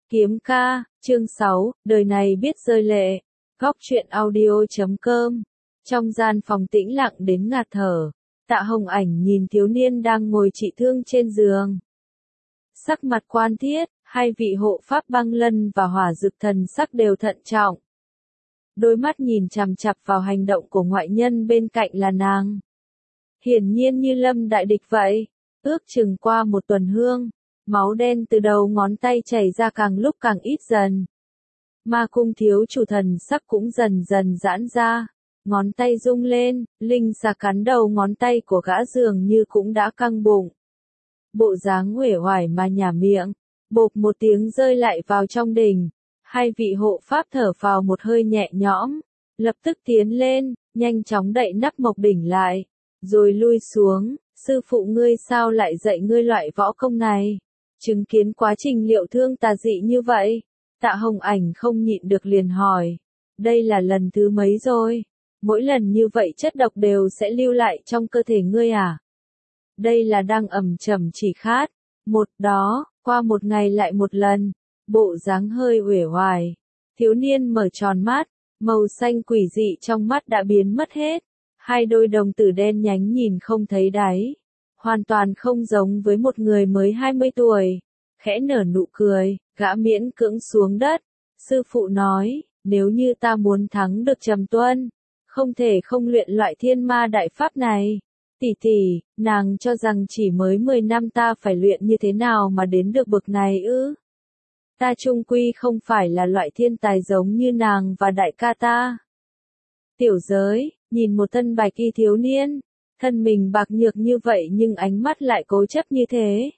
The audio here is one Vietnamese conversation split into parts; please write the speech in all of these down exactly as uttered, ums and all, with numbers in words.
Kiếm ca, chương sáu, đời này biết rơi lệ. Góc truyện audio chấm com. Trong gian phòng tĩnh lặng đến ngạt thở, Tạ Hồng Ảnh nhìn thiếu niên đang ngồi trị thương trên giường. Sắc mặt quan thiết, hai vị hộ pháp Băng Lân và Hỏa Dực Thần sắc đều thận trọng. Đôi mắt nhìn chằm chằm vào hành động của ngoại nhân bên cạnh là nàng. Hiển nhiên như lâm đại địch vậy. Ước chừng qua một tuần hương, máu đen từ đầu ngón tay chảy ra càng lúc càng ít dần. Ma cung thiếu chủ thần sắc cũng dần dần giãn ra, ngón tay rung lên, linh xà cắn đầu ngón tay của gã dường như cũng đã căng bụng. Bộ dáng uể oải mà nhả miệng, bộp một tiếng rơi lại vào trong đình. Hai vị hộ pháp thở phào một hơi nhẹ nhõm, lập tức tiến lên, nhanh chóng đậy nắp mộc đỉnh lại, rồi lui xuống. Sư phụ ngươi sao lại dạy ngươi loại võ công này? Chứng kiến quá trình liệu thương tà dị như vậy, Tạ Hồng Ảnh không nhịn được liền hỏi. Đây là lần thứ mấy rồi? Mỗi lần như vậy chất độc đều sẽ lưu lại trong cơ thể ngươi à? Đây là đang ẩm chầm chỉ khát. Một đó, qua một ngày lại một lần, bộ dáng hơi uể oải. Thiếu niên mở tròn mắt, màu xanh quỷ dị trong mắt đã biến mất hết. Hai đôi đồng tử đen nhánh nhìn không thấy đáy, hoàn toàn không giống với một người mới hai mươi tuổi. Khẽ nở nụ cười, gã miễn cưỡng xuống đất. Sư phụ nói, nếu như ta muốn thắng được Trầm Tuân, không thể không luyện loại thiên ma đại pháp này. Tỷ tỷ, nàng cho rằng chỉ mới mười năm ta phải luyện như thế nào mà đến được bậc này ư? Ta chung quy không phải là loại thiên tài giống như nàng và đại ca ta. Tiểu giới, nhìn một thân bạch y thiếu niên, thân mình bạc nhược như vậy nhưng ánh mắt lại cố chấp như thế.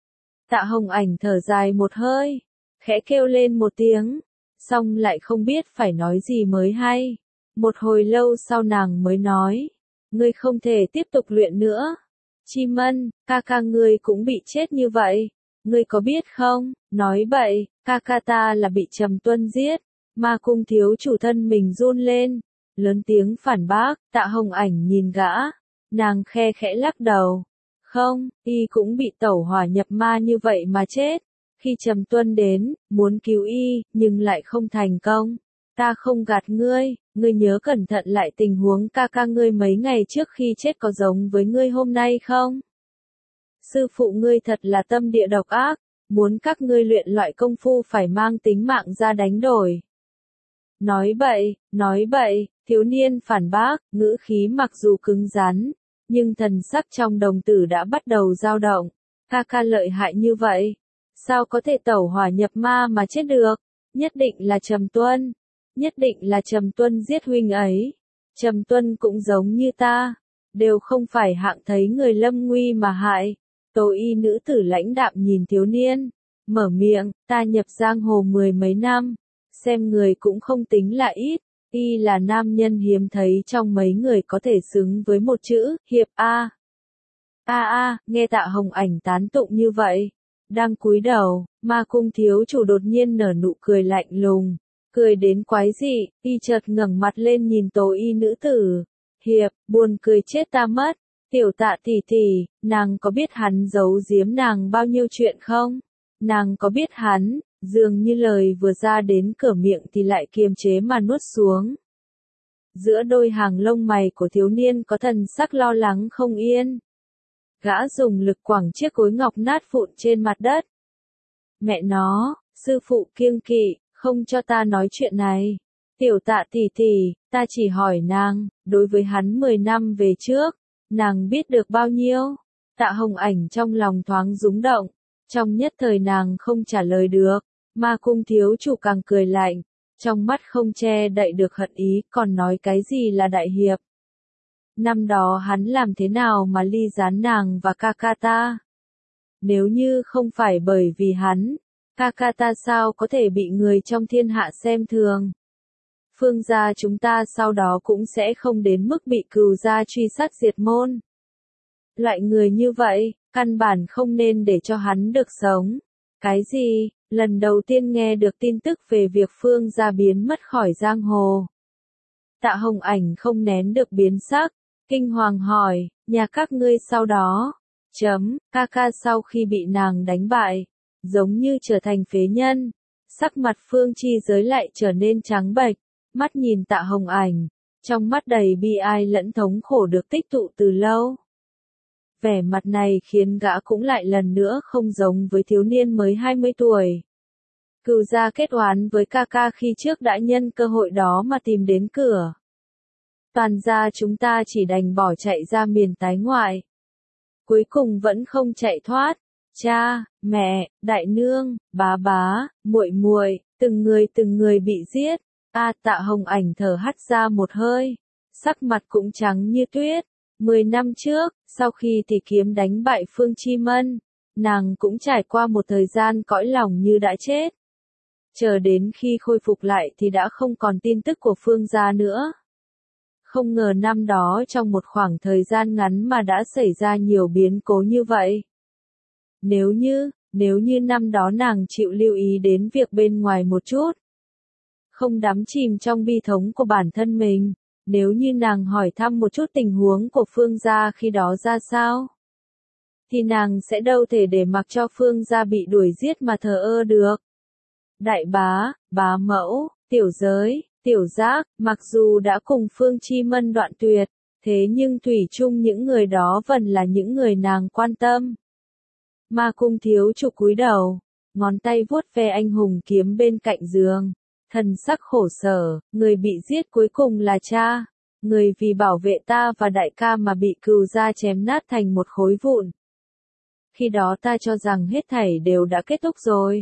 Tạ Hồng Ảnh thở dài một hơi, khẽ kêu lên một tiếng, xong lại không biết phải nói gì mới hay. Một hồi lâu sau nàng mới nói, ngươi không thể tiếp tục luyện nữa. Chim Ân, ca ca ngươi cũng bị chết như vậy, ngươi có biết không? Nói bậy, ca ca ta là bị Trầm Tuân giết. Ma cung thiếu chủ thân mình run lên, lớn tiếng phản bác. Tạ Hồng Ảnh nhìn gã, nàng khe khẽ lắc đầu. Không, y cũng bị tẩu hỏa nhập ma như vậy mà chết. Khi Trầm Tuân đến, muốn cứu y, nhưng lại không thành công. Ta không gạt ngươi, ngươi nhớ cẩn thận lại tình huống ca ca ngươi mấy ngày trước khi chết có giống với ngươi hôm nay không? Sư phụ ngươi thật là tâm địa độc ác, muốn các ngươi luyện loại công phu phải mang tính mạng ra đánh đổi. Nói bậy, nói bậy, thiếu niên phản bác, ngữ khí mặc dù cứng rắn, nhưng thần sắc trong đồng tử đã bắt đầu dao động. Ca ca lợi hại như vậy, sao có thể tẩu hỏa nhập ma mà chết được? Nhất định là Trầm Tuân, nhất định là Trầm Tuân giết huynh ấy. Trầm Tuân cũng giống như ta, đều không phải hạng thấy người lâm nguy mà hại. Tố y nữ tử lãnh đạm nhìn thiếu niên, mở miệng, ta nhập giang hồ mười mấy năm, xem người cũng không tính là ít. Y là nam nhân hiếm thấy trong mấy người có thể xứng với một chữ, hiệp A. A a, nghe Tạ Hồng Ảnh tán tụng như vậy, đang cúi đầu, ma cung thiếu chủ đột nhiên nở nụ cười lạnh lùng, cười đến quái dị, y chợt ngẩng mặt lên nhìn tố y nữ tử. Hiệp, buồn cười chết ta mất, tiểu Tạ tỷ tỷ, nàng có biết hắn giấu giếm nàng bao nhiêu chuyện không? Nàng có biết hắn, dường như lời vừa ra đến cửa miệng thì lại kiềm chế mà nuốt xuống. Giữa đôi hàng lông mày của thiếu niên có thần sắc lo lắng không yên. Gã dùng lực quẳng chiếc cối ngọc nát vụn trên mặt đất. Mẹ nó, sư phụ kiêng kỵ, không cho ta nói chuyện này. Tiểu Tạ tỷ tỷ, ta chỉ hỏi nàng, đối với hắn mười năm về trước, nàng biết được bao nhiêu? Tạ Hồng Ảnh trong lòng thoáng rúng động, trong nhất thời nàng không trả lời được. Ma cung thiếu chủ càng cười lạnh, trong mắt không che đậy được hận ý, còn nói cái gì là đại hiệp. Năm đó hắn làm thế nào mà ly gián nàng và ca ca ta? Nếu như không phải bởi vì hắn, ca ca ta sao có thể bị người trong thiên hạ xem thường? Phương gia chúng ta sau đó cũng sẽ không đến mức bị cừu gia truy sát diệt môn. Loại người như vậy, căn bản không nên để cho hắn được sống. Cái gì? Lần đầu tiên nghe được tin tức về việc Phương gia biến mất khỏi giang hồ. Tạ Hồng Ảnh không nén được biến sắc, kinh hoàng hỏi, nhà các ngươi sau đó, chấm, ca ca sau khi bị nàng đánh bại, giống như trở thành phế nhân, Sắc mặt Phương Chi Giới lại trở nên trắng bệch, mắt nhìn Tạ Hồng Ảnh, trong mắt đầy bi ai lẫn thống khổ được tích tụ từ lâu. Vẻ mặt này khiến gã cũng lại lần nữa không giống với thiếu niên mới hai mươi tuổi. Cừu gia kết oán với ca ca khi trước đã nhân cơ hội đó mà tìm đến cửa. Toàn gia chúng ta chỉ đành bỏ chạy ra miền tái ngoại. Cuối cùng vẫn không chạy thoát. Cha, mẹ, đại nương, bá bá, muội muội, từng người từng người bị giết. A Tạ Hồng Ảnh thở hắt ra một hơi, sắc mặt cũng trắng như tuyết. Mười năm trước, sau khi tỷ kiếm đánh bại Phương Chi Mân, nàng cũng trải qua một thời gian cõi lòng như đã chết. Chờ đến khi khôi phục lại thì đã không còn tin tức của Phương gia nữa. Không ngờ năm đó trong một khoảng thời gian ngắn mà đã xảy ra nhiều biến cố như vậy. Nếu như, nếu như năm đó nàng chịu lưu ý đến việc bên ngoài một chút, không đắm chìm trong bi thống của bản thân mình, nếu như nàng hỏi thăm một chút tình huống của Phương gia khi đó ra sao, thì nàng sẽ đâu thể để mặc cho Phương gia bị đuổi giết mà thờ ơ được. Đại bá, bá mẫu, tiểu giới, tiểu giác, mặc dù đã cùng Phương Chi Mân đoạn tuyệt, thế nhưng thủy chung những người đó vẫn là những người nàng quan tâm. Ma Cung thiếu chủ cúi đầu, ngón tay vuốt ve anh hùng kiếm bên cạnh giường, thần sắc khổ sở, người bị giết cuối cùng là cha, người vì bảo vệ ta và đại ca mà bị Cừu gia chém nát thành một khối vụn. Khi đó ta cho rằng hết thảy đều đã kết thúc rồi.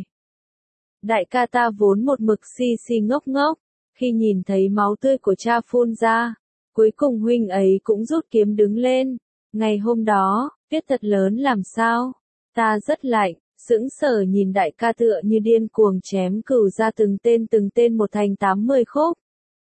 Đại ca ta vốn một mực si si ngốc ngốc, khi nhìn thấy máu tươi của cha phun ra, cuối cùng huynh ấy cũng rút kiếm đứng lên. Ngày hôm đó, tuyết thật lớn làm sao? Ta rất lạnh, sững sờ nhìn đại ca tựa như điên cuồng chém Cừu gia từng tên từng tên một thành tám mươi khúc.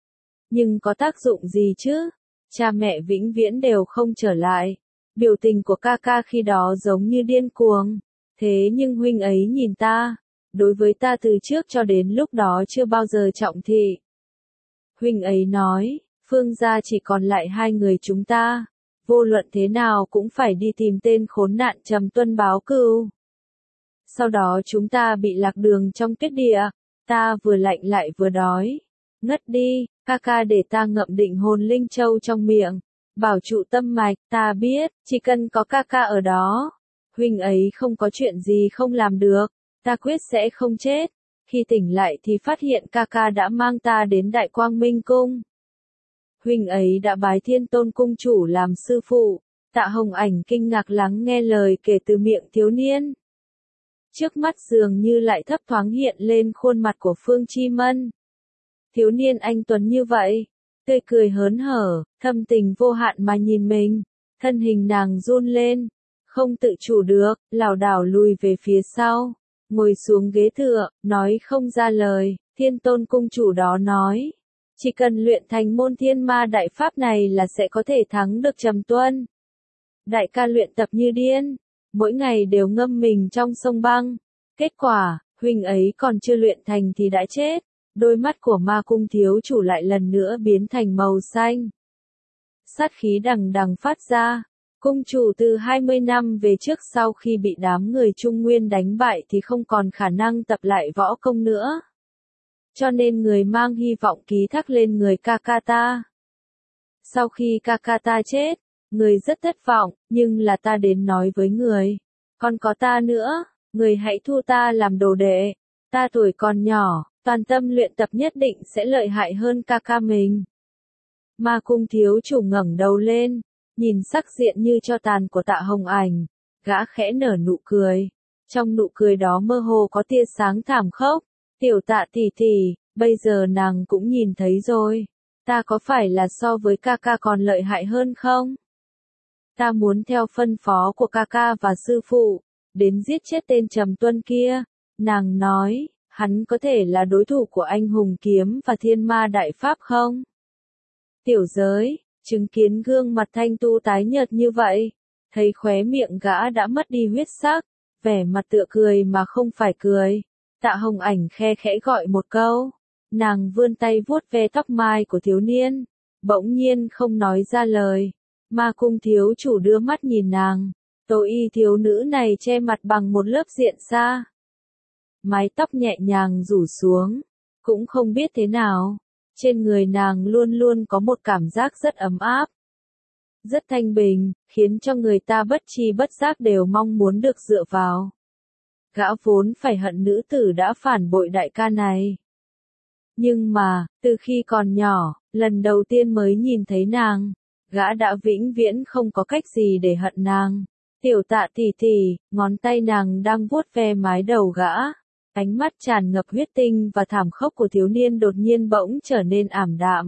Nhưng có tác dụng gì chứ? Cha mẹ vĩnh viễn đều không trở lại. Biểu tình của ca ca khi đó giống như điên cuồng. Thế nhưng huynh ấy nhìn ta, đối với ta từ trước cho đến lúc đó chưa bao giờ trọng thị. Huynh ấy nói, Phương gia chỉ còn lại hai người chúng ta, vô luận thế nào cũng phải đi tìm tên khốn nạn Trầm Tuân báo cừu. Sau đó chúng ta bị lạc đường trong tuyết địa, ta vừa lạnh lại vừa đói. Ngất đi, ca ca để ta ngậm định hồn linh châu trong miệng, bảo trụ tâm mạch, ta biết, chỉ cần có ca ca ở đó, huynh ấy không có chuyện gì không làm được, ta quyết sẽ không chết. Khi tỉnh lại thì phát hiện ca ca đã mang ta đến Đại Quang Minh Cung. Huynh ấy đã bái Thiên Tôn Cung chủ làm sư phụ. Tạ Hồng Ảnh kinh ngạc lắng nghe lời kể từ miệng thiếu niên. Trước mắt dường như lại thấp thoáng hiện lên khuôn mặt của Phương Chi Mân. Thiếu niên anh tuấn như vậy, tươi cười hớn hở, thâm tình vô hạn mà nhìn mình, thân hình nàng run lên, không tự chủ được, lảo đảo lùi về phía sau, ngồi xuống ghế tựa, nói không ra lời. Thiên Tôn Cung chủ đó nói, chỉ cần luyện thành môn Thiên Ma Đại Pháp này là sẽ có thể thắng được Trầm Tuân. Đại ca luyện tập như điên, mỗi ngày đều ngâm mình trong sông băng, kết quả, huynh ấy còn chưa luyện thành thì đã chết. Đôi mắt của Ma Cung thiếu chủ lại lần nữa biến thành màu xanh. Sát khí đằng đằng phát ra. Cung chủ từ hai mươi năm về trước sau khi bị đám người Trung Nguyên đánh bại thì không còn khả năng tập lại võ công nữa. Cho nên người mang hy vọng ký thác lên người Kakata. Sau khi Kakata chết, người rất thất vọng, nhưng là ta đến nói với người. Còn có ta nữa, người hãy thu ta làm đồ đệ. Ta tuổi còn nhỏ, toàn tâm luyện tập nhất định sẽ lợi hại hơn ca ca mình. Ma Cung thiếu chủ ngẩng đầu lên, nhìn sắc diện như tro tàn của Tạ Hồng Ảnh, gã khẽ nở nụ cười. Trong nụ cười đó mơ hồ có tia sáng thảm khốc. Tiểu Tạ tỷ tỷ, bây giờ nàng cũng nhìn thấy rồi. Ta có phải là so với ca ca còn lợi hại hơn không? Ta muốn theo phân phó của ca ca và sư phụ, đến giết chết tên Trầm Tuân kia. Nàng nói, hắn có thể là đối thủ của anh hùng kiếm và Thiên Ma Đại Pháp không? Tiểu giới, chứng kiến gương mặt thanh tu tái nhợt như vậy, thấy khóe miệng gã đã mất đi huyết sắc, vẻ mặt tựa cười mà không phải cười. Tạ Hồng Ảnh khe khẽ gọi một câu, nàng vươn tay vuốt ve tóc mai của thiếu niên, bỗng nhiên không nói ra lời. Ma Cung thiếu chủ đưa mắt nhìn nàng, Tô y thiếu nữ này che mặt bằng một lớp diện sa. mái tóc nhẹ nhàng rủ xuống, cũng không biết thế nào, trên người nàng luôn luôn có một cảm giác rất ấm áp, rất thanh bình, khiến cho người ta bất tri bất giác đều mong muốn được dựa vào. Gã vốn phải hận nữ tử đã phản bội đại ca này. Nhưng mà, từ khi còn nhỏ, lần đầu tiên mới nhìn thấy nàng, gã đã vĩnh viễn không có cách gì để hận nàng. Tiểu Tạ tỷ tỷ, ngón tay nàng đang vuốt ve mái đầu gã, ánh mắt tràn ngập huyết tinh và thảm khốc của thiếu niên đột nhiên bỗng trở nên ảm đạm.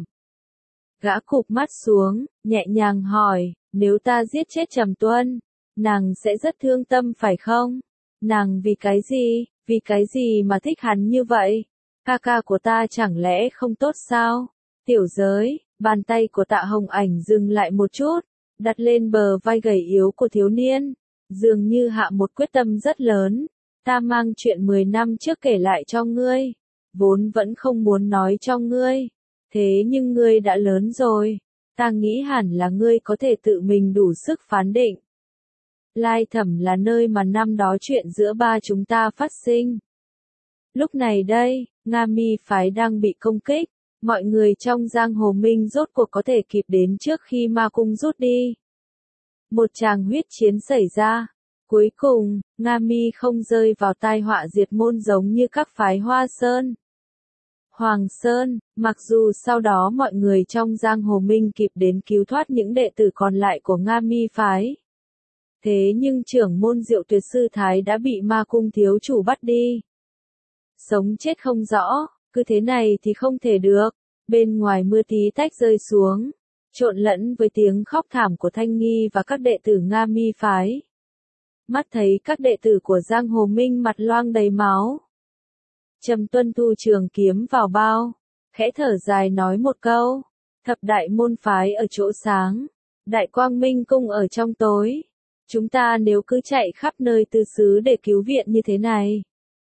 Gã cụp mắt xuống, nhẹ nhàng hỏi, nếu ta giết chết Trầm Tuân, nàng sẽ rất thương tâm phải không? Nàng vì cái gì, vì cái gì mà thích hắn như vậy? Ca ca của ta chẳng lẽ không tốt sao? Tiểu Giới, bàn tay của Tạ Hồng Ảnh dừng lại một chút, đặt lên bờ vai gầy yếu của thiếu niên, dường như hạ một quyết tâm rất lớn. Ta mang chuyện mười năm trước kể lại cho ngươi, vốn vẫn không muốn nói cho ngươi, thế nhưng ngươi đã lớn rồi, ta nghĩ hẳn là ngươi có thể tự mình đủ sức phán định. Lai Thẩm là nơi mà năm đó chuyện giữa ba chúng ta phát sinh. Lúc này đây, Nga Mi phái đang bị công kích, mọi người trong giang hồ minh rốt cuộc có thể kịp đến trước khi ma cung rút đi. Một tràng huyết chiến xảy ra. Cuối cùng, Nga Mi không rơi vào tai họa diệt môn giống như các phái Hoa Sơn, Hoàng Sơn, mặc dù sau đó mọi người trong giang hồ minh kịp đến cứu thoát những đệ tử còn lại của Nga Mi phái. Thế nhưng trưởng môn Diệu Tuyệt Sư Thái đã bị ma cung thiếu chủ bắt đi. Sống chết không rõ, cứ thế này thì không thể được. Bên ngoài mưa tí tách rơi xuống, trộn lẫn với tiếng khóc thảm của Thanh Nghi và các đệ tử Nga Mi phái. Mắt thấy các đệ tử của giang hồ minh mặt loang đầy máu. Trầm Tuân thu trường kiếm vào bao, khẽ thở dài nói một câu, thập đại môn phái ở chỗ sáng, đại quang minh cung ở trong tối. Chúng ta nếu cứ chạy khắp nơi tứ xứ để cứu viện như thế này,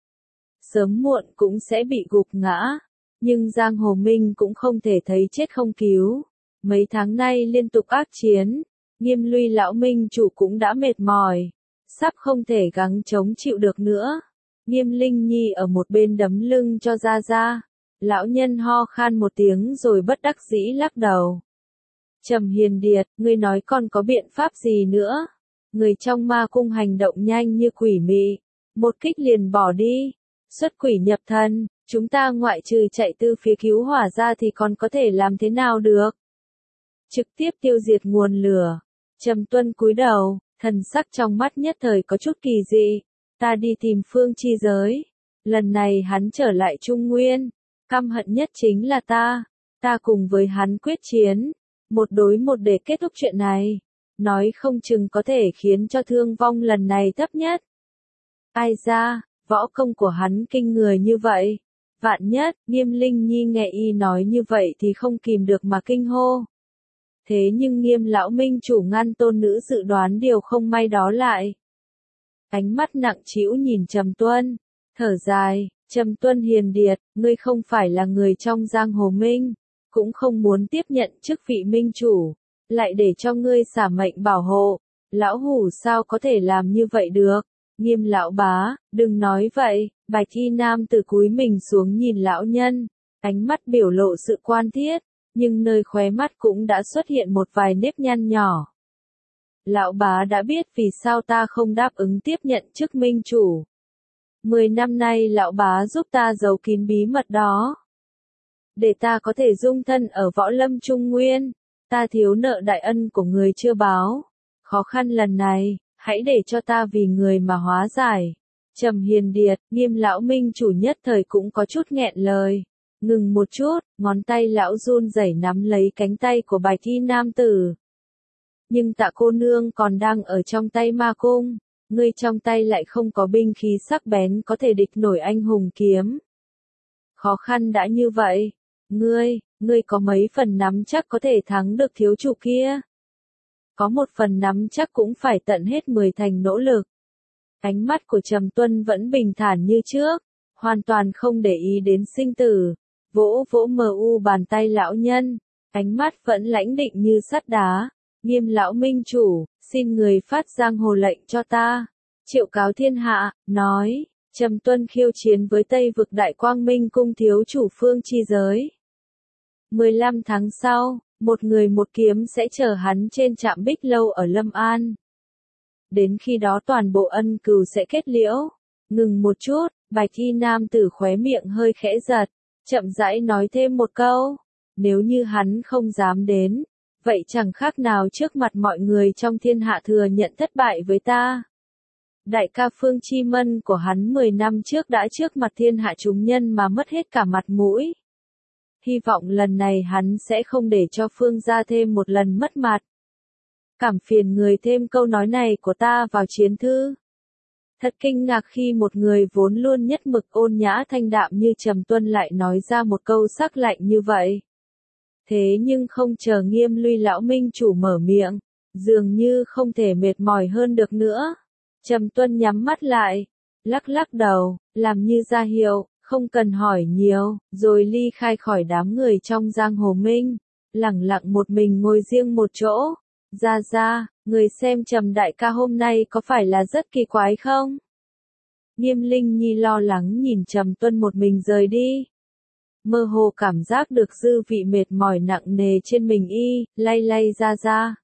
sớm muộn cũng sẽ bị gục ngã, nhưng giang hồ minh cũng không thể thấy chết không cứu. Mấy tháng nay liên tục ác chiến, Nghiêm Luy lão minh chủ cũng đã mệt mỏi, sắp không thể gắng chống chịu được nữa. Nghiêm Linh Nhi ở một bên đấm lưng cho Gia Gia. Lão nhân ho khan một tiếng rồi bất đắc dĩ lắc đầu. Trầm Hiền Điệt, ngươi nói còn có biện pháp gì nữa? Người trong ma cung hành động nhanh như quỷ mị, một kích liền bỏ đi. Xuất quỷ nhập thần, chúng ta ngoại trừ chạy từ phía cứu hỏa ra thì còn có thể làm thế nào được? Trực tiếp tiêu diệt nguồn lửa. Trầm Tuân cúi đầu, thần sắc trong mắt nhất thời có chút kỳ dị. Ta đi tìm Phương Chi Giới. Lần này hắn trở lại Trung Nguyên. Căm hận nhất chính là ta. Ta cùng với hắn quyết chiến. Một đối một để kết thúc chuyện này. Nói không chừng có thể khiến cho thương vong lần này thấp nhất. Ai ra, võ công của hắn kinh người như vậy. Vạn nhất, Nghiêm Linh Nhi nghe y nói như vậy thì không kìm được mà kinh hô. Thế nhưng Nghiêm lão minh chủ ngăn tôn nữ dự đoán điều không may đó lại. Ánh mắt nặng trĩu nhìn Trầm Tuân, thở dài, Trầm Tuân Hiền Điệt, ngươi không phải là người trong giang hồ minh, cũng không muốn tiếp nhận chức vị minh chủ, lại để cho ngươi xả mệnh bảo hộ, lão hủ sao có thể làm như vậy được? Nghiêm lão bá, đừng nói vậy. Bạch y nam từ cúi mình xuống nhìn lão nhân, ánh mắt biểu lộ sự quan thiết, nhưng nơi khóe mắt cũng đã xuất hiện một vài nếp nhăn nhỏ. Lão bá đã biết vì sao ta không đáp ứng tiếp nhận chức minh chủ. Mười năm nay lão bá giúp ta giấu kín bí mật đó. Để ta có thể dung thân ở võ lâm Trung Nguyên, ta thiếu nợ đại ân của người chưa báo. Khó khăn lần này, hãy để cho ta vì người mà hóa giải. Trầm Hiền Điệt, Nghiêm lão minh chủ nhất thời cũng có chút nghẹn lời. Ngừng một chút, ngón tay lão run rẩy nắm lấy cánh tay của Bạch y nam tử. Nhưng Tạ cô nương còn đang ở trong tay ma cung, ngươi trong tay lại không có binh khí sắc bén có thể địch nổi anh hùng kiếm. Khó khăn đã như vậy, ngươi, ngươi có mấy phần nắm chắc có thể thắng được thiếu chủ kia? Có một phần nắm chắc cũng phải tận hết mười thành nỗ lực. Ánh mắt của Trầm Tuân vẫn bình thản như trước, hoàn toàn không để ý đến sinh tử, vỗ vỗ mờ u bàn tay lão nhân, ánh mắt vẫn lãnh định như sắt đá. Nghiêm lão minh chủ, xin người phát giang hồ lệnh cho ta, triệu cáo thiên hạ, nói, Trầm Tuân khiêu chiến với Tây vực Đại Quang Minh cung thiếu chủ Phương Chi Giới. mười lăm tháng sau, một người một kiếm sẽ chờ hắn trên trạm Bích Lâu ở Lâm An. Đến khi đó toàn bộ ân cừu sẽ kết liễu. Ngừng một chút, Bạch Y nam tử khóe miệng hơi khẽ giật, chậm rãi nói thêm một câu. Nếu như hắn không dám đến, vậy chẳng khác nào trước mặt mọi người trong thiên hạ thừa nhận thất bại với ta. Đại ca Phương Chi Mân của hắn mười năm trước đã trước mặt thiên hạ chúng nhân mà mất hết cả mặt mũi. Hy vọng lần này hắn sẽ không để cho Phương gia thêm một lần mất mặt. Cảm phiền người thêm câu nói này của ta vào chiến thư. Thật kinh ngạc khi một người vốn luôn nhất mực ôn nhã thanh đạm như Trầm Tuân lại nói ra một câu sắc lạnh như vậy. Thế nhưng không chờ Nghiêm Luy lão minh chủ mở miệng, dường như không thể mệt mỏi hơn được nữa. Trầm Tuân nhắm mắt lại, lắc lắc đầu, làm như ra hiệu, không cần hỏi nhiều, rồi ly khai khỏi đám người trong giang hồ minh, lẳng lặng một mình ngồi riêng một chỗ. Ra ra, người xem Trầm đại ca hôm nay có phải là rất kỳ quái không? Nghiêm Linh Nhi lo lắng nhìn Trầm Tuân một mình rời đi. Mơ hồ cảm giác được dư vị mệt mỏi nặng nề trên mình y, lay lay ra ra.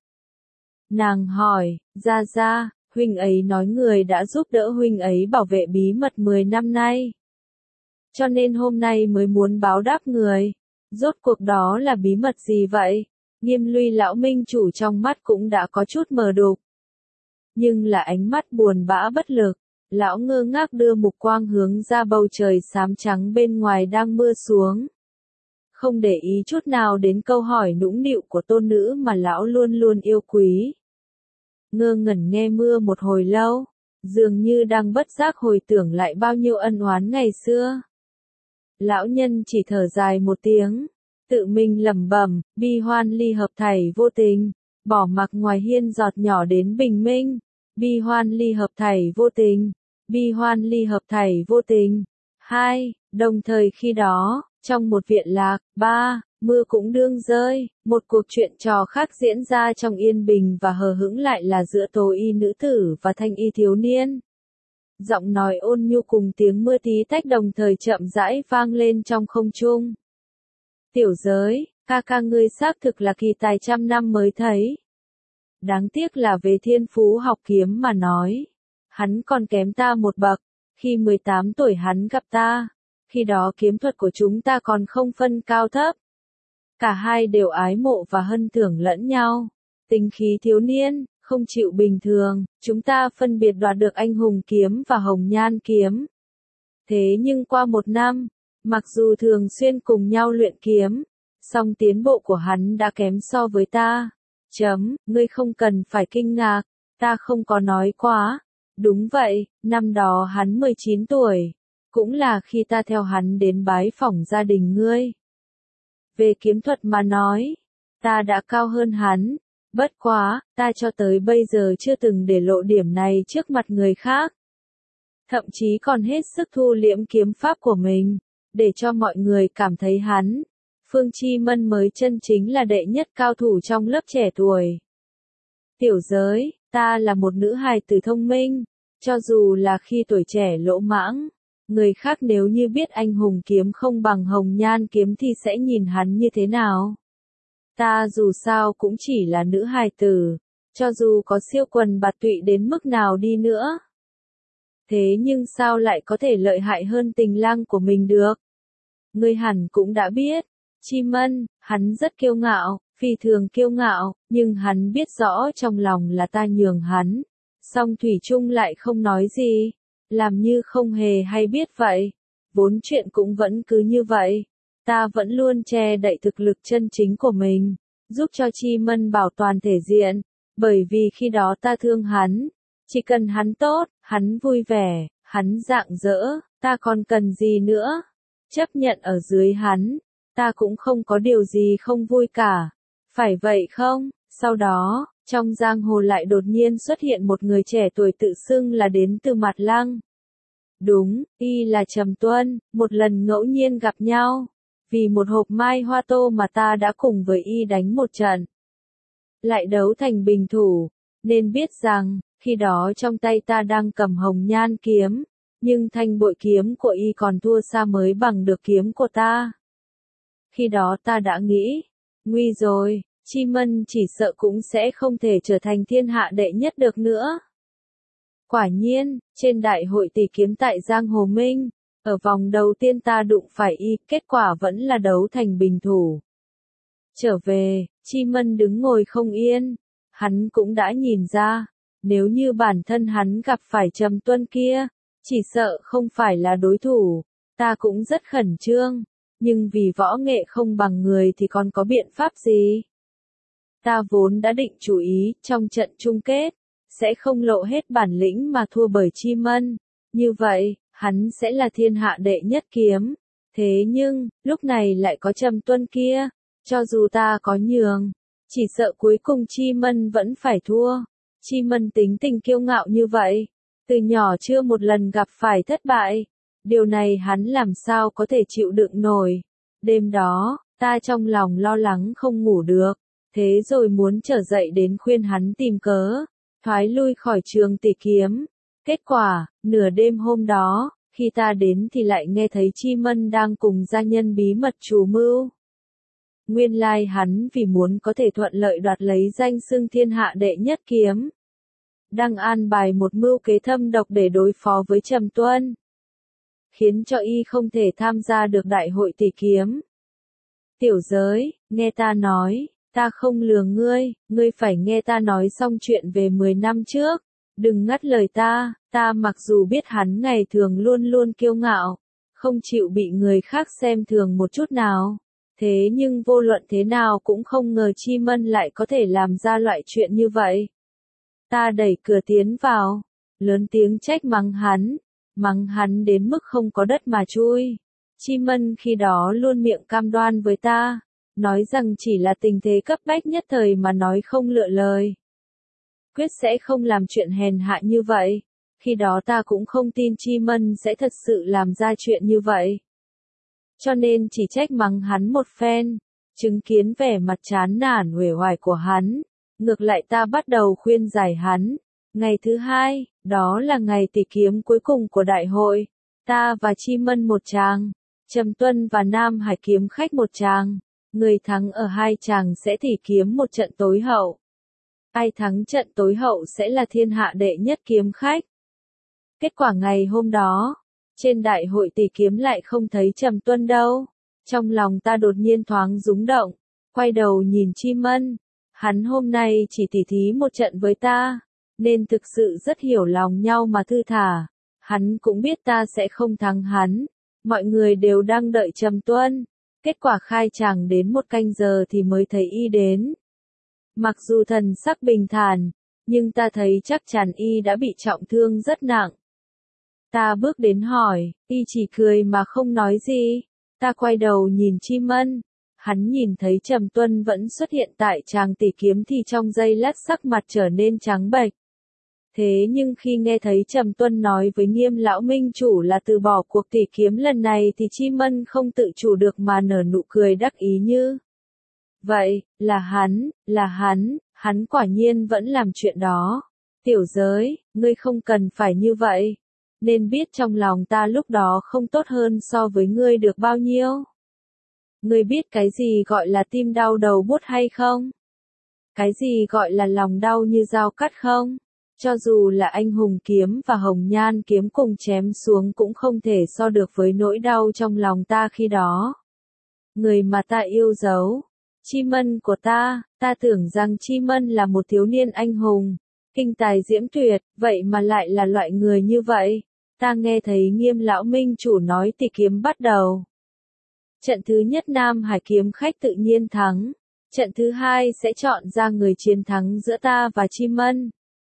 Nàng hỏi, ra ra, huynh ấy nói người đã giúp đỡ huynh ấy bảo vệ bí mật mười năm nay. Cho nên hôm nay mới muốn báo đáp người. Rốt cuộc đó là bí mật gì vậy? Nghiêm Luy lão minh chủ trong mắt cũng đã có chút mờ đục. Nhưng là ánh mắt buồn bã bất lực. Lão ngơ ngác đưa mục quang hướng ra bầu trời xám trắng bên ngoài đang mưa xuống. Không để ý chút nào đến câu hỏi nũng nịu của tôn nữ mà lão luôn luôn yêu quý. Ngơ ngẩn nghe mưa một hồi lâu, dường như đang bất giác hồi tưởng lại bao nhiêu ân oán ngày xưa. Lão nhân chỉ thở dài một tiếng, tự mình lẩm bẩm, bi hoan ly hợp thảy vô tình, bỏ mặc ngoài hiên giọt nhỏ đến bình minh, bi hoan ly hợp thảy vô tình, bi hoan ly hợp thảy vô tình. Hai, đồng thời khi đó, trong một viện lạc, ba, mưa cũng đương rơi, một cuộc chuyện trò khác diễn ra trong yên bình và hờ hững lại là giữa tố y nữ tử và thanh y thiếu niên. Giọng nói ôn nhu cùng tiếng mưa tí tách đồng thời chậm rãi vang lên trong không trung. Tiểu Giới, ca ca ngươi xác thực là kỳ tài trăm năm mới thấy. Đáng tiếc là về thiên phú học kiếm mà nói. Hắn còn kém ta một bậc, khi mười tám tuổi hắn gặp ta, khi đó kiếm thuật của chúng ta còn không phân cao thấp. Cả hai đều ái mộ và hân thưởng lẫn nhau, tính khí thiếu niên, không chịu bình thường, chúng ta phân biệt đoạt được anh hùng kiếm và hồng nhan kiếm. Thế nhưng qua một năm, mặc dù thường xuyên cùng nhau luyện kiếm, song tiến bộ của hắn đã kém so với ta. Chấm, ngươi không cần phải kinh ngạc, ta không có nói quá. Đúng vậy, năm đó hắn mười chín tuổi, cũng là khi ta theo hắn đến bái phỏng gia đình ngươi. Về kiếm thuật mà nói, ta đã cao hơn hắn, bất quá, ta cho tới bây giờ chưa từng để lộ điểm này trước mặt người khác. Thậm chí còn hết sức thu liễm kiếm pháp của mình, để cho mọi người cảm thấy hắn, Phương Chi Mân mới chân chính là đệ nhất cao thủ trong lớp trẻ tuổi. Tiểu Giới, ta là một nữ hài tử thông minh, cho dù là khi tuổi trẻ lỗ mãng, người khác nếu như biết anh hùng kiếm không bằng hồng nhan kiếm thì sẽ nhìn hắn như thế nào? Ta dù sao cũng chỉ là nữ hài tử, cho dù có siêu quần bạt tụy đến mức nào đi nữa. Thế nhưng sao lại có thể lợi hại hơn tình lang của mình được? Ngươi hẳn cũng đã biết, Chi Mân, hắn rất kiêu ngạo, phi thường kiêu ngạo, nhưng hắn biết rõ trong lòng là ta nhường hắn, song thủy chung lại không nói gì, làm như không hề hay biết vậy. Vốn chuyện cũng vẫn cứ như vậy, ta vẫn luôn che đậy thực lực chân chính của mình, giúp cho Chi Mân bảo toàn thể diện, bởi vì khi đó ta thương hắn, chỉ cần hắn tốt, hắn vui vẻ, hắn rạng rỡ, ta còn cần gì nữa? Chấp nhận ở dưới hắn, ta cũng không có điều gì không vui cả. Phải vậy không? Sau đó, trong giang hồ lại đột nhiên xuất hiện một người trẻ tuổi tự xưng là đến từ Mạt Lăng. Đúng, y là Trầm Tuân, một lần ngẫu nhiên gặp nhau. Vì một hộp mai hoa tô mà ta đã cùng với y đánh một trận. Lại đấu thành bình thủ, nên biết rằng, khi đó trong tay ta đang cầm hồng nhan kiếm, nhưng thanh bội kiếm của y còn thua xa mới bằng được kiếm của ta. Khi đó ta đã nghĩ, nguy rồi, Chi Mân chỉ sợ cũng sẽ không thể trở thành thiên hạ đệ nhất được nữa. Quả nhiên, trên đại hội tỷ kiếm tại Giang Hồ Minh, ở vòng đầu tiên ta đụng phải y, kết quả vẫn là đấu thành bình thủ. Trở về, Chi Mân đứng ngồi không yên, hắn cũng đã nhìn ra, nếu như bản thân hắn gặp phải Trầm Tuân kia, chỉ sợ không phải là đối thủ, ta cũng rất khẩn trương, nhưng vì võ nghệ không bằng người thì còn có biện pháp gì? Ta vốn đã định chú ý, trong trận chung kết, sẽ không lộ hết bản lĩnh mà thua bởi Chi Mân, như vậy, hắn sẽ là thiên hạ đệ nhất kiếm. Thế nhưng, lúc này lại có Trầm Tuân kia, cho dù ta có nhường, chỉ sợ cuối cùng Chi Mân vẫn phải thua. Chi Mân tính tình kiêu ngạo như vậy, từ nhỏ chưa một lần gặp phải thất bại, điều này hắn làm sao có thể chịu đựng nổi. Đêm đó, ta trong lòng lo lắng không ngủ được, thế rồi muốn trở dậy đến khuyên hắn tìm cớ, thoái lui khỏi trường tỷ kiếm. Kết quả, nửa đêm hôm đó, khi ta đến thì lại nghe thấy Chi Mân đang cùng gia nhân bí mật trù mưu. Nguyên lai hắn vì muốn có thể thuận lợi đoạt lấy danh xưng thiên hạ đệ nhất kiếm, đang an bài một mưu kế thâm độc để đối phó với Trầm Tuân, khiến cho y không thể tham gia được đại hội tỷ kiếm. Tiểu Giới, nghe ta nói, ta không lừa ngươi, ngươi phải nghe ta nói xong chuyện về mười năm trước, đừng ngắt lời ta, ta mặc dù biết hắn ngày thường luôn luôn kiêu ngạo, không chịu bị người khác xem thường một chút nào. Thế nhưng vô luận thế nào cũng không ngờ Chi Mân lại có thể làm ra loại chuyện như vậy. Ta đẩy cửa tiến vào, lớn tiếng trách mắng hắn, mắng hắn đến mức không có đất mà chui. Chi Mân khi đó luôn miệng cam đoan với ta, nói rằng chỉ là tình thế cấp bách nhất thời mà nói không lựa lời. Quyết sẽ không làm chuyện hèn hạ như vậy, khi đó ta cũng không tin Chi Mân sẽ thật sự làm ra chuyện như vậy. Cho nên chỉ trách mắng hắn một phen, chứng kiến vẻ mặt chán nản uể oải của hắn, ngược lại ta bắt đầu khuyên giải hắn. Ngày thứ hai, đó là ngày tỷ kiếm cuối cùng của đại hội, ta và Chi Mân một tràng, Trầm Tuân và Nam Hải kiếm khách một tràng, người thắng ở hai tràng sẽ tỷ kiếm một trận tối hậu. Ai thắng trận tối hậu sẽ là thiên hạ đệ nhất kiếm khách. Kết quả ngày hôm đó, trên đại hội tỷ kiếm lại không thấy Trầm Tuân đâu. Trong lòng ta đột nhiên thoáng rúng động, quay đầu nhìn Chi Mân, hắn hôm nay chỉ tỉ thí một trận với ta, nên thực sự rất hiểu lòng nhau mà thư thả. Hắn cũng biết ta sẽ không thắng hắn, mọi người đều đang đợi Trầm Tuân. Kết quả khai tràng đến một canh giờ thì mới thấy y đến. Mặc dù thần sắc bình thản, nhưng ta thấy chắc chắn y đã bị trọng thương rất nặng. Ta bước đến hỏi, y chỉ cười mà không nói gì. Ta quay đầu nhìn Chi Mân, hắn nhìn thấy Trầm Tuân vẫn xuất hiện tại tràng tỷ kiếm thì trong giây lát sắc mặt trở nên trắng bệch. Thế nhưng khi nghe thấy Trầm Tuân nói với Nghiêm lão minh chủ là từ bỏ cuộc tỷ kiếm lần này thì Chi Mân không tự chủ được mà nở nụ cười đắc ý như. Vậy, là hắn, là hắn, hắn quả nhiên vẫn làm chuyện đó. Tiểu Giới, ngươi không cần phải như vậy. Nên biết trong lòng ta lúc đó không tốt hơn so với ngươi được bao nhiêu. Ngươi biết cái gì gọi là tim đau đầu buốt hay không? Cái gì gọi là lòng đau như dao cắt không? Cho dù là anh hùng kiếm và hồng nhan kiếm cùng chém xuống cũng không thể so được với nỗi đau trong lòng ta khi đó. Người mà ta yêu dấu, Chi Mân của ta, ta tưởng rằng Chi Mân là một thiếu niên anh hùng, kinh tài diễm tuyệt, vậy mà lại là loại người như vậy. Ta nghe thấy Nghiêm lão minh chủ nói tỷ kiếm bắt đầu. Trận thứ nhất Nam Hải kiếm khách tự nhiên thắng, trận thứ hai sẽ chọn ra người chiến thắng giữa ta và Chi Mân.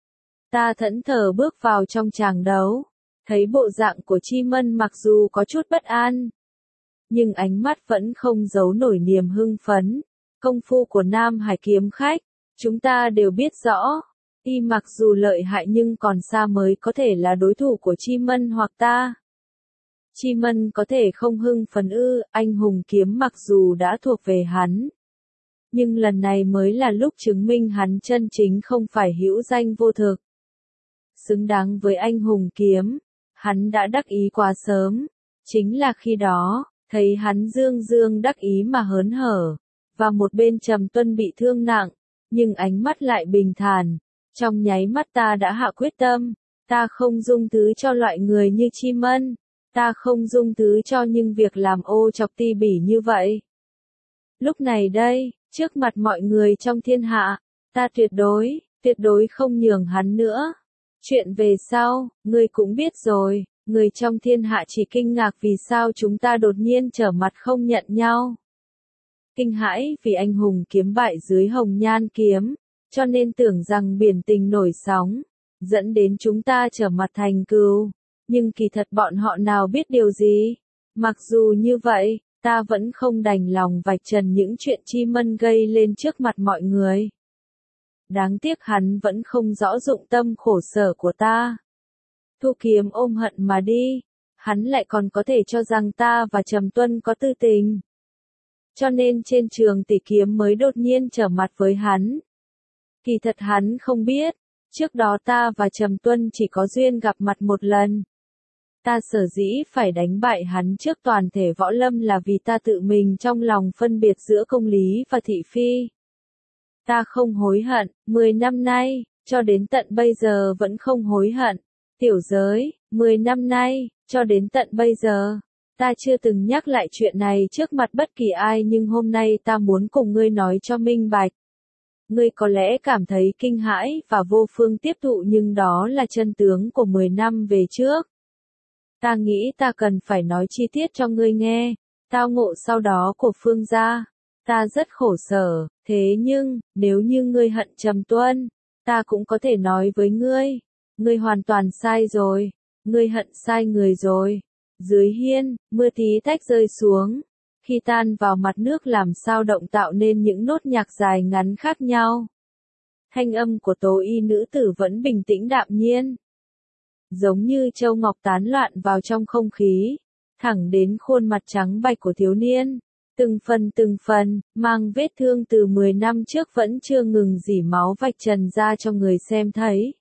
Ta thẫn thờ bước vào trong tràng đấu, thấy bộ dạng của Chi Mân mặc dù có chút bất an, nhưng ánh mắt vẫn không giấu nổi niềm hưng phấn. Công phu của Nam Hải kiếm khách, chúng ta đều biết rõ, y mặc dù lợi hại nhưng còn xa mới có thể là đối thủ của Chi Mân hoặc ta. Chi Mân có thể không hưng phấn ư, anh hùng kiếm mặc dù đã thuộc về hắn, nhưng lần này mới là lúc chứng minh hắn chân chính không phải hữu danh vô thực. Xứng đáng với anh hùng kiếm, Hắn đã đắc ý quá sớm. Chính là khi đó, thấy hắn dương dương đắc ý mà hớn hở, và một bên Trầm Tuân bị thương nặng, nhưng ánh mắt lại bình thản. Trong nháy mắt ta đã hạ quyết tâm, ta không dung thứ cho loại người như Chi Mân, ta không dung thứ cho những việc làm ô chọc ti bỉ như vậy. Lúc này đây, trước mặt mọi người trong thiên hạ, ta tuyệt đối, tuyệt đối không nhường hắn nữa. Chuyện về sau, ngươi cũng biết rồi, người trong thiên hạ chỉ kinh ngạc vì sao chúng ta đột nhiên trở mặt không nhận nhau. Kinh hãi vì anh hùng kiếm bại dưới hồng nhan kiếm, cho nên tưởng rằng biển tình nổi sóng, dẫn đến chúng ta trở mặt thành cừu. Nhưng kỳ thật bọn họ nào biết điều gì. Mặc dù như vậy, ta vẫn không đành lòng vạch trần những chuyện Chi Mân gây lên trước mặt mọi người. Đáng tiếc hắn vẫn không rõ dụng tâm khổ sở của ta. Thu Kiếm ôm hận mà đi, hắn lại còn có thể cho rằng ta và Trầm Tuân có tư tình. Cho nên trên trường tỷ kiếm mới đột nhiên trở mặt với hắn. Kỳ thật hắn không biết, trước đó ta và Trầm Tuân chỉ có duyên gặp mặt một lần. Ta sở dĩ phải đánh bại hắn trước toàn thể võ lâm là vì ta tự mình trong lòng phân biệt giữa công lý và thị phi. Ta không hối hận, mười năm nay, cho đến tận bây giờ vẫn không hối hận. Tiểu giới, mười năm nay, cho đến tận bây giờ, ta chưa từng nhắc lại chuyện này trước mặt bất kỳ ai, nhưng hôm nay ta muốn cùng ngươi nói cho minh bạch. Ngươi có lẽ cảm thấy kinh hãi và vô phương tiếp thụ, nhưng đó là chân tướng của mười năm về trước. Ta nghĩ ta cần phải nói chi tiết cho ngươi nghe, tao ngộ sau đó của Phương gia. Ta rất khổ sở, thế nhưng, nếu như ngươi hận Trầm Tuân, ta cũng có thể nói với ngươi, ngươi hoàn toàn sai rồi, ngươi hận sai người rồi. Dưới hiên, mưa tí tách rơi xuống, khi tan vào mặt nước làm sao động tạo nên những nốt nhạc dài ngắn khác nhau. Thanh âm của tố y nữ tử vẫn bình tĩnh đạm nhiên, giống như châu ngọc tán loạn vào trong không khí, thẳng đến khuôn mặt trắng bạch của thiếu niên. Từng phần từng phần, mang vết thương từ mười năm trước vẫn chưa ngừng rỉ máu vạch trần ra cho người xem thấy.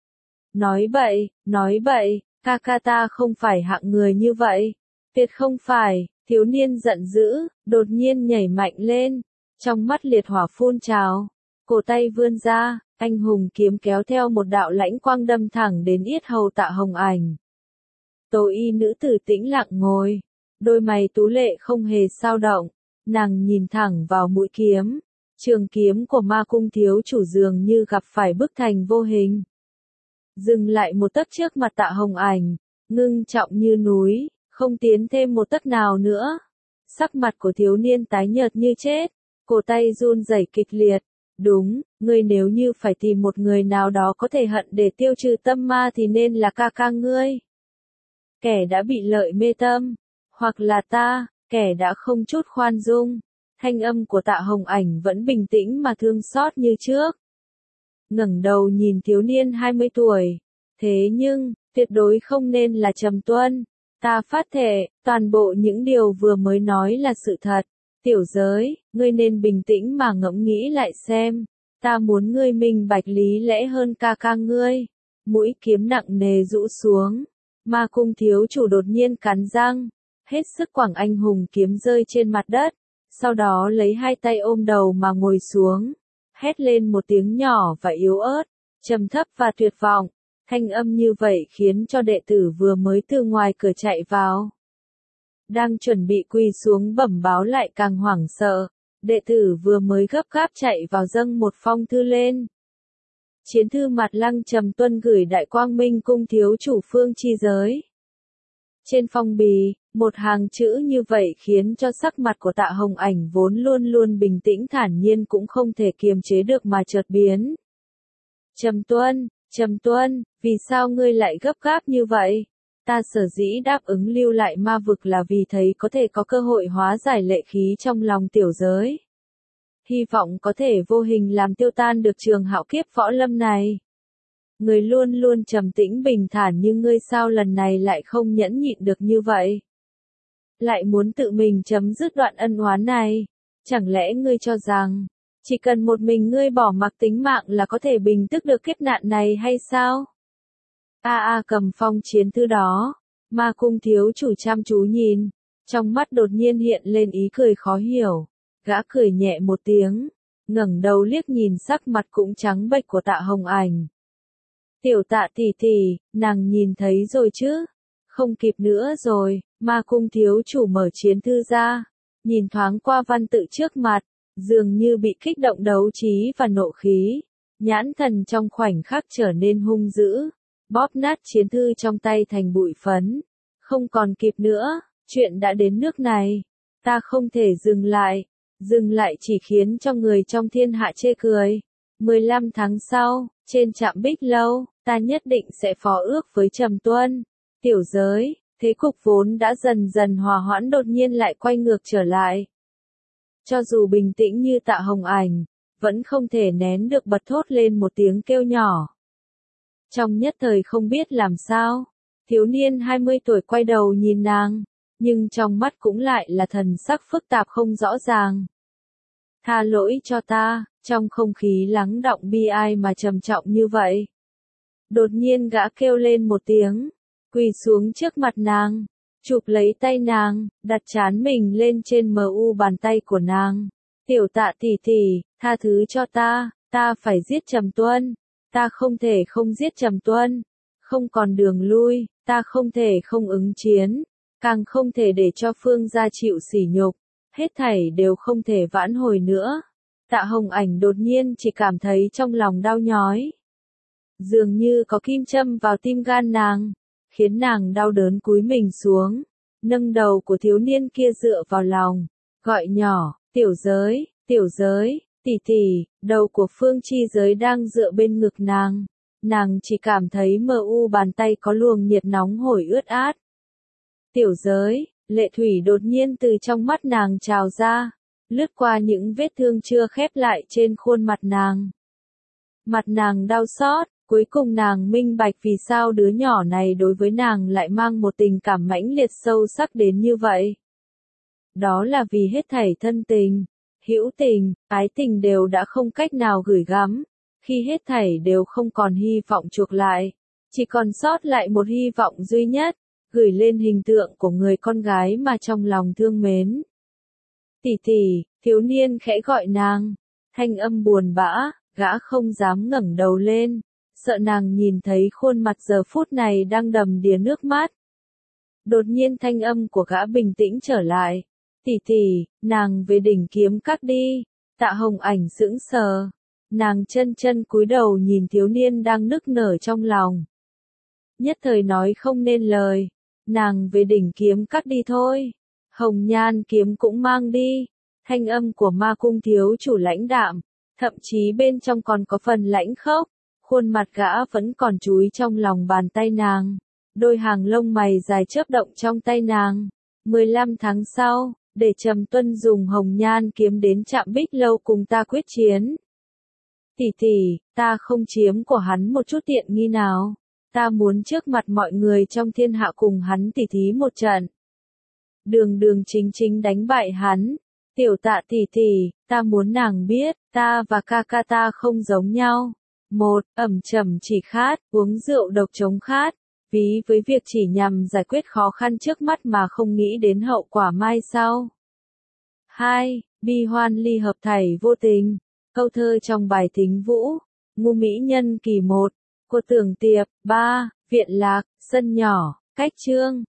Nói bậy, nói bậy, ca ca ta không phải hạng người như vậy. Tuyệt không phải, thiếu niên giận dữ, đột nhiên nhảy mạnh lên, trong mắt liệt hỏa phun trào. Cổ tay vươn ra, anh hùng kiếm kéo theo một đạo lãnh quang đâm thẳng đến yết hầu Tạ Hồng Ảnh. Tố y nữ tử tĩnh lặng ngồi. Đôi mày tú lệ không hề dao động, nàng nhìn thẳng vào mũi kiếm, trường kiếm của Ma Cung thiếu chủ dường như gặp phải bức thành vô hình. Dừng lại một tấc trước mặt Tạ Hồng Ảnh, ngưng trọng như núi, không tiến thêm một tấc nào nữa. Sắc mặt của thiếu niên tái nhợt như chết, cổ tay run rẩy kịch liệt. Đúng, ngươi nếu như phải tìm một người nào đó có thể hận để tiêu trừ tâm ma thì nên là ca ca ngươi. Kẻ đã bị lợi mê tâm. Hoặc là ta, kẻ đã không chút khoan dung. Thanh âm của Tạ Hồng Ảnh vẫn bình tĩnh mà thương xót như trước. Ngẩng đầu nhìn thiếu niên hai mươi tuổi. Thế nhưng, tuyệt đối không nên là Trầm Tuân. Ta phát thệ, toàn bộ những điều vừa mới nói là sự thật. Tiểu giới, ngươi nên bình tĩnh mà ngẫm nghĩ lại xem. Ta muốn ngươi minh bạch lý lẽ hơn ca ca ngươi. Mũi kiếm nặng nề rũ xuống. Ma Cung thiếu chủ đột nhiên cắn răng. Hết sức quẳng anh hùng kiếm rơi trên mặt đất, sau đó lấy hai tay ôm đầu mà ngồi xuống, hét lên một tiếng nhỏ và yếu ớt, trầm thấp và tuyệt vọng. Thanh âm như vậy khiến cho đệ tử vừa mới từ ngoài cửa chạy vào, đang chuẩn bị quỳ xuống bẩm báo lại càng hoảng sợ. Đệ tử vừa mới gấp gáp chạy vào dâng một phong thư lên. Chiến thư Mặt Lăng Trầm Tuân gửi Đại Quang Minh Cung thiếu chủ Phương Chi Giới. Trên phong bì, một hàng chữ như vậy khiến cho sắc mặt của Tạ Hồng Ảnh vốn luôn luôn bình tĩnh thản nhiên cũng không thể kiềm chế được mà chợt biến. Trầm Tuân, Trầm Tuân, vì sao ngươi lại gấp gáp như vậy? Ta sở dĩ đáp ứng lưu lại ma vực là vì thấy có thể có cơ hội hóa giải lệ khí trong lòng tiểu giới. Hy vọng có thể vô hình làm tiêu tan được trường hạo kiếp võ lâm này. Người luôn luôn trầm tĩnh bình thản nhưng ngươi sao lần này lại không nhẫn nhịn được như vậy? Lại muốn tự mình chấm dứt đoạn ân oán này? Chẳng lẽ ngươi cho rằng, chỉ cần một mình ngươi bỏ mặc tính mạng là có thể bình tức được kiếp nạn này hay sao? A a cầm phong chiến thư đó. Ma cung thiếu chủ chăm chú nhìn. Trong mắt đột nhiên hiện lên ý cười khó hiểu. Gã cười nhẹ một tiếng. Ngẩng đầu liếc nhìn sắc mặt cũng trắng bệch của Tạ Hồng Ảnh. Tiểu Tạ tỷ tỷ, nàng nhìn thấy rồi chứ? Không kịp nữa rồi. Ma cung thiếu chủ mở chiến thư ra. Nhìn thoáng qua văn tự trước mặt. Dường như bị kích động đấu trí và nộ khí. Nhãn thần trong khoảnh khắc trở nên hung dữ. Bóp nát chiến thư trong tay thành bụi phấn. Không còn kịp nữa, chuyện đã đến nước này. Ta không thể dừng lại. Dừng lại chỉ khiến cho người trong thiên hạ chê cười. mười lăm tháng sau, trên trạm Bích Lâu, ta nhất định sẽ phó ước với Trầm Tuân. Tiểu giới, thế cục vốn đã dần dần hòa hoãn đột nhiên lại quay ngược trở lại. Cho dù bình tĩnh như Tạ Hồng Ảnh, vẫn không thể nén được bật thốt lên một tiếng kêu nhỏ. Trong nhất thời không biết làm sao, thiếu niên hai mươi tuổi quay đầu nhìn nàng, nhưng trong mắt cũng lại là thần sắc phức tạp không rõ ràng. Tha lỗi cho ta, trong không khí lắng đọng bi ai mà trầm trọng như vậy. Đột nhiên gã kêu lên một tiếng, quỳ xuống trước mặt nàng, chụp lấy tay nàng, đặt trán mình lên trên mờ u bàn tay của nàng. Tiểu Tạ tỷ tỷ, tha thứ cho ta, ta phải giết Trầm Tuân, ta không thể không giết Trầm Tuân, không còn đường lui, ta không thể không ứng chiến, càng không thể để cho Phương gia chịu sỉ nhục, hết thảy đều không thể vãn hồi nữa. Tạ Hồng Ảnh đột nhiên chỉ cảm thấy trong lòng đau nhói. Dường như có kim châm vào tim gan nàng, khiến nàng đau đớn cúi mình xuống, nâng đầu của thiếu niên kia dựa vào lòng, gọi nhỏ, tiểu giới, tiểu giới, tỷ tỷ, đầu của Phương Chi Giới đang dựa bên ngực nàng. Nàng chỉ cảm thấy mờ u bàn tay có luồng nhiệt nóng hổi ướt át. Tiểu giới, lệ thủy đột nhiên từ trong mắt nàng trào ra, lướt qua những vết thương chưa khép lại trên khuôn mặt nàng. Mặt nàng đau xót, cuối cùng nàng minh bạch vì sao đứa nhỏ này đối với nàng lại mang một tình cảm mãnh liệt sâu sắc đến như vậy. Đó là vì hết thảy thân tình, hữu tình, ái tình đều đã không cách nào gửi gắm, khi hết thảy đều không còn hy vọng chuộc lại, chỉ còn sót lại một hy vọng duy nhất, gửi lên hình tượng của người con gái mà trong lòng thương mến. Tỷ tỷ, thiếu niên khẽ gọi nàng, thanh âm buồn bã, gã không dám ngẩng đầu lên, sợ nàng nhìn thấy khuôn mặt giờ phút này đang đầm đìa nước mắt. Đột nhiên thanh âm của gã bình tĩnh trở lại. Tỷ tỷ, nàng về đỉnh Kiếm Các đi. Tạ Hồng Ảnh sững sờ. Nàng chân chân cúi đầu nhìn thiếu niên đang nức nở trong lòng. Nhất thời nói không nên lời. Nàng về đỉnh Kiếm Các đi thôi. Hồng Nhan kiếm cũng mang đi. Thanh âm của Ma cung thiếu chủ lãnh đạm, thậm chí bên trong còn có phần lãnh khốc. Khuôn mặt gã vẫn còn chúi trong lòng bàn tay nàng. Đôi hàng lông mày dài chớp động trong tay nàng. mười lăm tháng sau, để Trầm Tuân dùng Hồng Nhan kiếm đến trạm Bích Lâu cùng ta quyết chiến. Tỷ tỷ, ta không chiếm của hắn một chút tiện nghi nào. Ta muốn trước mặt mọi người trong thiên hạ cùng hắn tỉ thí một trận. Đường đường chính chính đánh bại hắn. Tiểu Tạ tỷ tỷ, ta muốn nàng biết, ta và ca ca ta không giống nhau. Một, ẩm trầm chỉ khát, uống rượu độc chống khát. Ví với việc chỉ nhằm giải quyết khó khăn trước mắt mà không nghĩ đến hậu quả mai sau. Hai, bi hoan ly hợp thảy vô tình. Câu thơ trong bài Thính Vũ, Ngu Mỹ Nhân kỳ một, của Tưởng Tiệp. Ba, viện lạc, sân nhỏ, cách chương.